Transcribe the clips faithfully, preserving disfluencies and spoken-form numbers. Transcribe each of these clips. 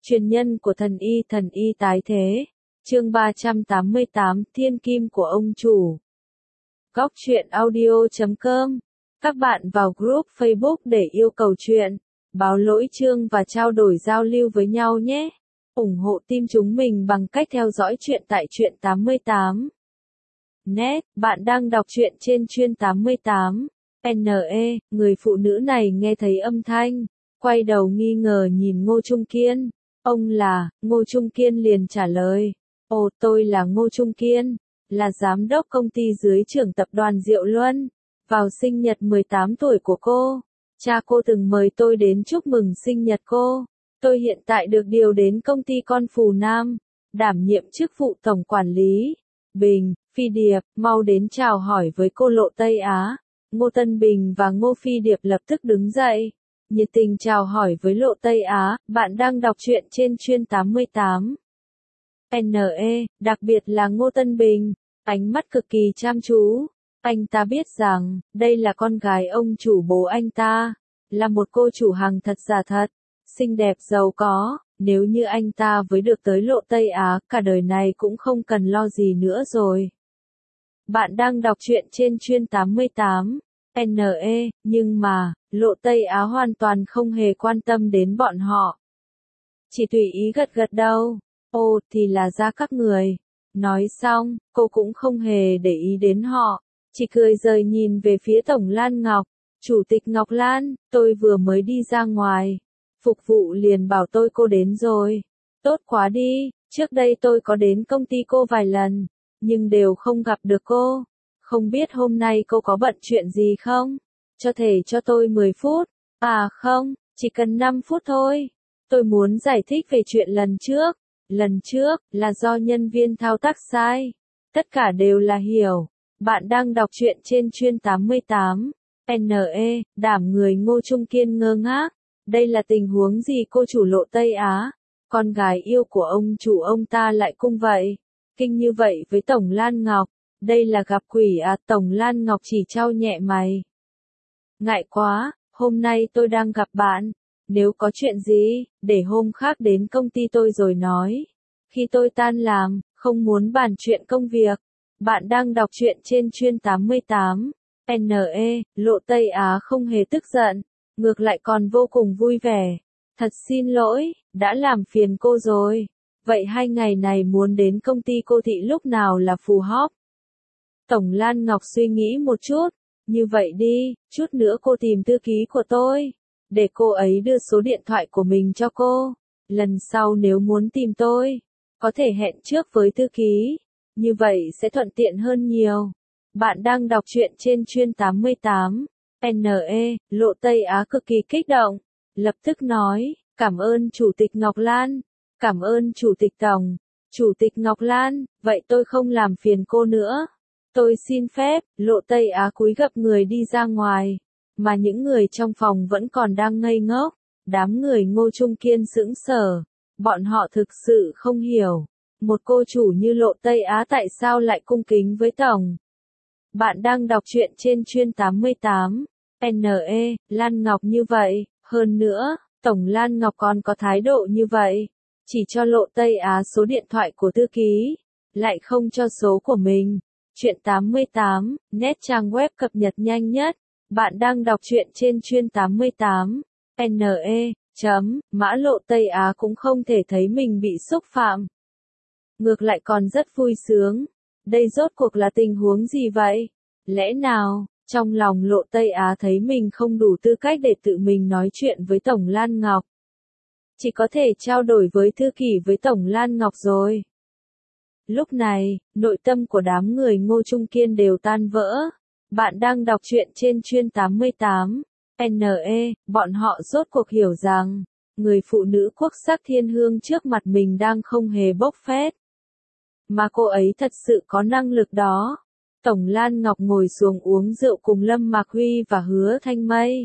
Truyền nhân của thần y thần y tái thế. Chương ba trăm tám mươi tám Thiên kim của ông chủ. Góc truyện audio chấm com. Các bạn vào group Facebook để yêu cầu chuyện, báo lỗi chương và trao đổi giao lưu với nhau nhé. ủng hộ team chúng mình bằng cách theo dõi chuyện tại truyện tám mươi tám. Net, bạn đang đọc truyện trên chuyên tám mươi tám. en e, người phụ nữ này nghe thấy âm thanh, quay đầu nghi ngờ nhìn Ngô Trung Kiên. Ông là, Ngô Trung Kiên liền trả lời. Ồ, tôi là Ngô Trung Kiên, là giám đốc công ty dưới trưởng tập đoàn Diệu Luân. Vào sinh nhật mười tám tuổi của cô, cha cô từng mời tôi đến chúc mừng sinh nhật cô. Tôi hiện tại được điều đến công ty con Phù Nam, đảm nhiệm chức vụ tổng quản lý. Bình, Phi Điệp, mau đến chào hỏi với cô Lộ Tây Á. Ngô Tân Bình và Ngô Phi Điệp lập tức đứng dậy, nhiệt tình chào hỏi với Lộ Tây Á. Bạn đang đọc truyện trên chuyên tám mươi tám. en e, đặc biệt là Ngô Tân Bình, ánh mắt cực kỳ chăm chú. Anh ta biết rằng, đây là con gái ông chủ bố anh ta, là một cô chủ hàng thật giả thật, xinh đẹp giàu có. Nếu như anh ta với được tới Lộ Tây Á, cả đời này cũng không cần lo gì nữa rồi. Bạn đang đọc truyện trên chuyên tám mươi tám. en e, nhưng mà, Lộ Tây Á hoàn toàn không hề quan tâm đến bọn họ. Chỉ tùy ý gật gật đầu. Ồ, thì là ra các người. Nói xong, cô cũng không hề để ý đến họ, chỉ cười rời nhìn về phía Tổng Lan Ngọc. Chủ tịch Ngọc Lan, tôi vừa mới đi ra ngoài. Phục vụ liền bảo tôi cô đến rồi. Tốt quá đi, trước đây tôi có đến công ty cô vài lần, nhưng đều không gặp được cô. Không biết hôm nay cô có bận chuyện gì không? Cho thể cho tôi mười phút. À không, chỉ cần năm phút thôi. Tôi muốn giải thích về chuyện lần trước. Lần trước, là do nhân viên thao tác sai. Tất cả đều là hiểu. Bạn đang đọc truyện trên chuyên tám mươi tám. en e, đảm người Ngô Trung Kiên ngơ ngác. Đây là tình huống gì cô chủ Lộ Tây Á? Con gái yêu của ông chủ ông ta lại cung vậy. Kinh như vậy với Tổng Lan Ngọc. Đây là gặp quỷ à? Tổng Lan Ngọc chỉ trao nhẹ mày. Ngại quá, hôm nay tôi đang gặp bạn. Nếu có chuyện gì, để hôm khác đến công ty tôi rồi nói. Khi tôi tan làm, không muốn bàn chuyện công việc. Bạn đang đọc truyện trên chuyên tám mươi tám. en e, Lộ Tây Á không hề tức giận, ngược lại còn vô cùng vui vẻ. Thật xin lỗi, đã làm phiền cô rồi. Vậy hai ngày này muốn đến công ty cô thị lúc nào là phù hợp? Tổng Lan Ngọc suy nghĩ một chút. Như vậy đi, chút nữa cô tìm thư ký của tôi, để cô ấy đưa số điện thoại của mình cho cô. Lần sau nếu muốn tìm tôi, có thể hẹn trước với thư ký. Như vậy sẽ thuận tiện hơn nhiều. Bạn đang đọc truyện trên chuyên tám mươi tám. en e, Lộ Tây Á cực kỳ kích động. Lập tức nói, cảm ơn Chủ tịch Ngọc Lan. Cảm ơn Chủ tịch Tổng. Chủ tịch Ngọc Lan, vậy tôi không làm phiền cô nữa. Tôi xin phép. Lộ Tây Á cúi gập người đi ra ngoài. Mà những người trong phòng vẫn còn đang ngây ngốc. Đám người Ngô Trung Kiên sững sờ. Bọn họ thực sự không hiểu. Một cô chủ như Lộ Tây Á tại sao lại cung kính với Tổng. Bạn đang đọc truyện trên chuyên tám mươi tám. en e, Lan Ngọc như vậy. Hơn nữa, Tổng Lan Ngọc còn có thái độ như vậy. Chỉ cho Lộ Tây Á số điện thoại của thư ký. Lại không cho số của mình. Truyện tám mươi tám, net trang web cập nhật nhanh nhất. Bạn đang đọc truyện trên chuyên tám mươi tám. en e, chấm, mã Lộ Tây Á cũng không thể thấy mình bị xúc phạm. Ngược lại còn rất vui sướng. Đây rốt cuộc là tình huống gì vậy? Lẽ nào, trong lòng Lộ Tây Á thấy mình không đủ tư cách để tự mình nói chuyện với Tổng Lan Ngọc. Chỉ có thể trao đổi với thư ký với Tổng Lan Ngọc rồi. Lúc này, nội tâm của đám người Ngô Trung Kiên đều tan vỡ. Bạn đang đọc truyện trên chuyên tám mươi tám. en e, bọn họ rốt cuộc hiểu rằng, người phụ nữ quốc sắc thiên hương trước mặt mình đang không hề bốc phét. Mà cô ấy thật sự có năng lực đó. Tổng Lan Ngọc ngồi xuống uống rượu cùng Lâm Mạc Huy và Hứa Thanh Mây.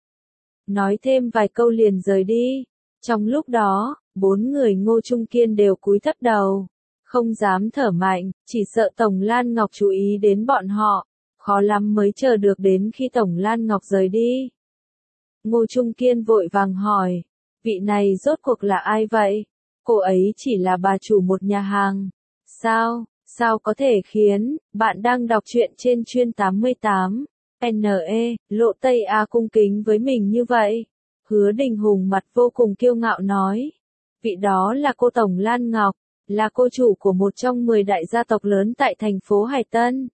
Nói thêm vài câu liền rời đi. Trong lúc đó, bốn người Ngô Trung Kiên đều cúi thấp đầu. Không dám thở mạnh, chỉ sợ Tổng Lan Ngọc chú ý đến bọn họ. Khó lắm mới chờ được đến khi Tổng Lan Ngọc rời đi. Ngô Trung Kiên vội vàng hỏi. Vị này rốt cuộc là ai vậy? cô ấy chỉ là bà chủ một nhà hàng. Sao, sao có thể khiến, bạn đang đọc truyện trên chuyên tám mươi tám, N E, Lộ Tây A cung kính với mình như vậy? Hứa Đình Hùng mặt vô cùng kiêu ngạo nói. Vị đó là cô Tổng Lan Ngọc, là cô chủ của một trong mười đại gia tộc lớn tại thành phố Hải Tân.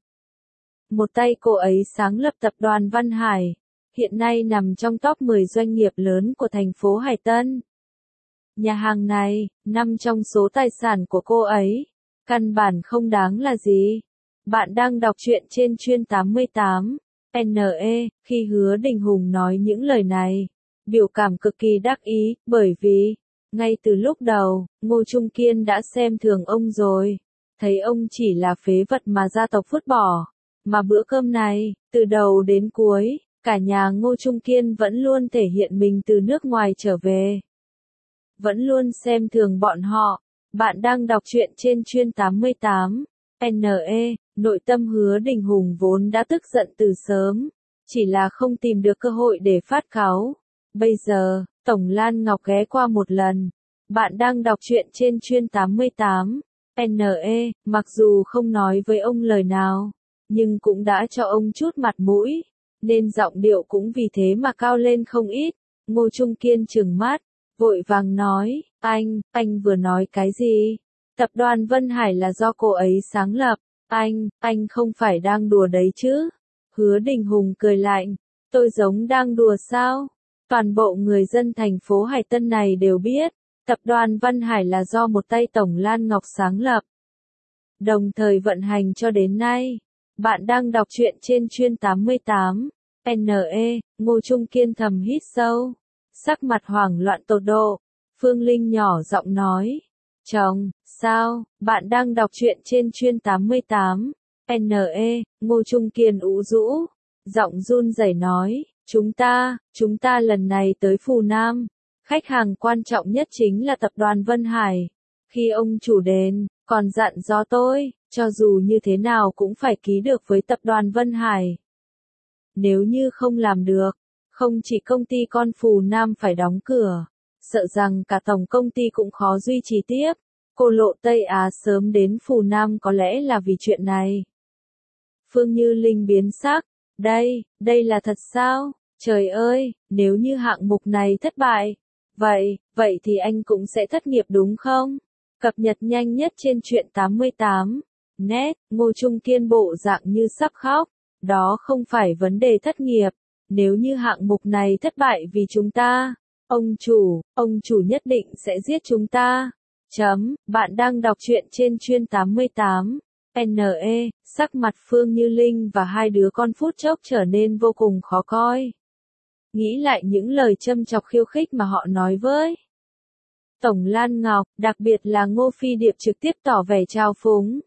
Một tay cô ấy sáng lập tập đoàn Văn Hải, hiện nay nằm trong top mười doanh nghiệp lớn của thành phố Hải Tân. Nhà hàng này, nằm trong số tài sản của cô ấy, căn bản không đáng là gì. Bạn đang đọc truyện trên chuyên tám mươi tám, N E, khi Hứa Đình Hùng nói những lời này, biểu cảm cực kỳ đắc ý, bởi vì, ngay từ lúc đầu, Ngô Trung Kiên đã xem thường ông rồi, thấy ông chỉ là phế vật mà gia tộc vứt bỏ. Mà bữa cơm này, từ đầu đến cuối, cả nhà Ngô Trung Kiên vẫn luôn thể hiện mình từ nước ngoài trở về. Vẫn luôn xem thường bọn họ. Bạn đang đọc truyện trên chuyên tám mươi tám, N E, nội tâm Hứa Đình Hùng vốn đã tức giận từ sớm, chỉ là không tìm được cơ hội để phát cáu. Bây giờ, Tổng Lan Ngọc ghé qua một lần. Bạn đang đọc truyện trên chuyên tám mươi tám, N E, mặc dù không nói với ông lời nào, nhưng cũng đã cho ông chút mặt mũi, nên giọng điệu cũng vì thế mà cao lên không ít. Ngô Trung Kiên trừng mắt, vội vàng nói, anh, anh vừa nói cái gì? Tập đoàn Vân Hải là do cô ấy sáng lập, anh, anh không phải đang đùa đấy chứ? Hứa Đình Hùng cười lạnh, tôi giống đang đùa sao? Toàn bộ người dân thành phố Hải Tân này đều biết, tập đoàn Văn Hải là do một tay Tổng Lan Ngọc sáng lập, đồng thời vận hành cho đến nay. Bạn đang đọc truyện trên chuyên tám mươi tám, N E, Ngô Trung Kiên thầm hít sâu, sắc mặt hoảng loạn tột độ. Phương Linh nhỏ giọng nói, chồng, sao, bạn đang đọc truyện trên chuyên tám mươi tám, N E, Ngô Trung Kiên ủ rũ, giọng run rẩy nói, chúng ta, chúng ta lần này tới Phù Nam, khách hàng quan trọng nhất chính là tập đoàn Vân Hải. Khi ông chủ đến, còn dặn dò tôi, cho dù như thế nào cũng phải ký được với tập đoàn Vân Hải. Nếu như không làm được, không chỉ công ty con Phù Nam phải đóng cửa, sợ rằng cả tổng công ty cũng khó duy trì tiếp. Cô Lộ Tây Á sớm đến Phù Nam có lẽ là vì chuyện này. Phương Như Linh biến sắc, đây, đây là thật sao? Trời ơi, nếu như hạng mục này thất bại, vậy, vậy thì anh cũng sẽ thất nghiệp đúng không? Cập nhật nhanh nhất trên truyện tám mươi tám, net, Ngô Trung Kiên bộ dạng như sắp khóc, đó không phải vấn đề thất nghiệp, nếu như hạng mục này thất bại vì chúng ta, ông chủ, ông chủ nhất định sẽ giết chúng ta. Chấm, bạn đang đọc truyện trên chuyên tám mươi tám, N E, sắc mặt Phương Như Linh và hai đứa con phút chốc trở nên vô cùng khó coi. Nghĩ lại những lời châm chọc khiêu khích mà họ nói với Tổng Lan Ngọc, đặc biệt là Ngô Phi Điệp trực tiếp tỏ vẻ trào phúng.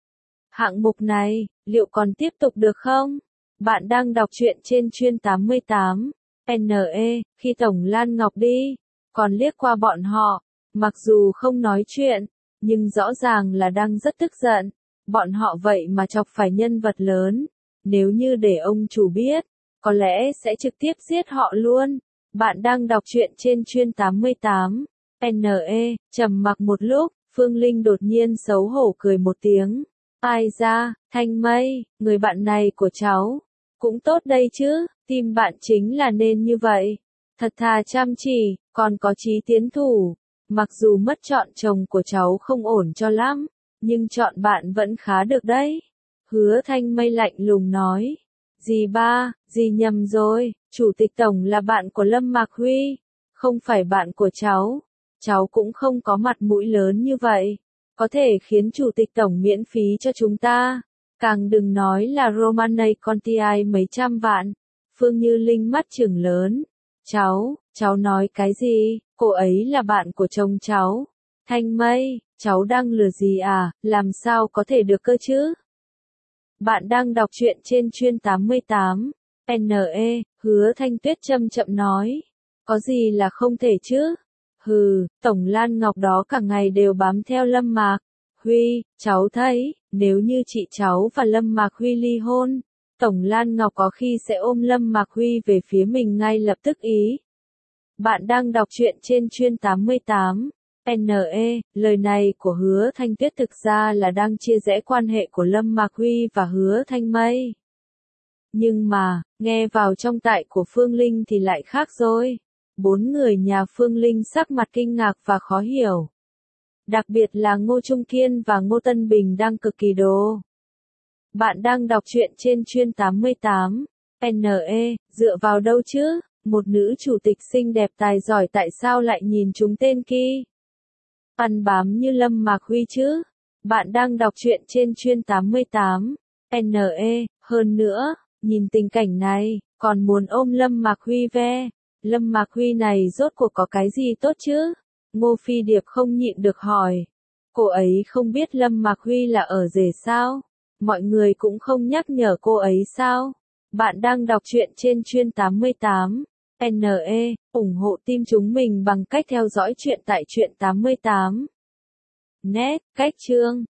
Hạng mục này, liệu còn tiếp tục được không? Bạn đang đọc truyện trên chuyên tám mươi tám, N E, khi Tổng Lan Ngọc đi, còn liếc qua bọn họ, mặc dù không nói chuyện, nhưng rõ ràng là đang rất tức giận. Bọn họ vậy mà chọc phải nhân vật lớn, nếu như để ông chủ biết, có lẽ sẽ trực tiếp giết họ luôn. Bạn đang đọc truyện trên chuyên tám mươi tám, N E, trầm mặc một lúc, Phương Linh đột nhiên xấu hổ cười một tiếng. Ai ra, Thanh Mây, người bạn này của cháu, cũng tốt đây chứ, tim bạn chính là nên như vậy. Thật thà chăm chỉ, còn có chí tiến thủ. Mặc dù mất chọn chồng của cháu không ổn cho lắm, nhưng chọn bạn vẫn khá được đấy. Hứa Thanh Mây lạnh lùng nói. Dì ba, dì nhầm rồi, Chủ tịch Tổng là bạn của Lâm Mạc Huy, không phải bạn của cháu. Cháu cũng không có mặt mũi lớn như vậy, có thể khiến Chủ tịch Tổng miễn phí cho chúng ta. Càng đừng nói là Romanei Conti mấy trăm vạn. Phương Như Linh mắt trừng lớn. Cháu, cháu nói cái gì, cô ấy là bạn của chồng cháu. Thanh Mây, cháu đang lừa gì à, làm sao có thể được cơ chứ? Bạn đang đọc truyện trên chuyên tám mươi tám, N E, Hứa Thanh Tuyết chậm chậm nói. Có gì là không thể chứ? Hừ, Tổng Lan Ngọc đó cả ngày đều bám theo Lâm Mạc Huy, cháu thấy, nếu như chị cháu và Lâm Mạc Huy ly hôn, Tổng Lan Ngọc có khi sẽ ôm Lâm Mạc Huy về phía mình ngay lập tức ý. Bạn đang đọc truyện trên chuyên tám mươi tám, en e, lời này của Hứa Thanh Tuyết thực ra là đang chia rẽ quan hệ của Lâm Mạc Huy và Hứa Thanh Mây. Nhưng mà, nghe vào trong tai của Phương Linh thì lại khác rồi. Bốn người nhà Phương Linh sắc mặt kinh ngạc và khó hiểu. Đặc biệt là Ngô Trung Kiên và Ngô Tân Bình đang cực kỳ đồ. Bạn đang đọc truyện trên Chuyên tám mươi tám. en e, dựa vào đâu chứ? Một nữ chủ tịch xinh đẹp tài giỏi tại sao lại nhìn chúng tên kia? Ăn bám như Lâm Mạc Huy chứ? Bạn đang đọc truyện trên Chuyên tám mươi tám. en e, hơn nữa, nhìn tình cảnh này, còn muốn ôm Lâm Mạc Huy ve. Lâm Mạc Huy này rốt cuộc có cái gì tốt chứ? Ngô Phi Điệp không nhịn được hỏi. Cô ấy không biết Lâm Mạc Huy là ở rể sao? Mọi người cũng không nhắc nhở cô ấy sao? Bạn đang đọc truyện trên Chuyên tám mươi tám. en e, ủng hộ team chúng mình bằng cách theo dõi truyện tại Truyện tám mươi tám. Net, cách chương.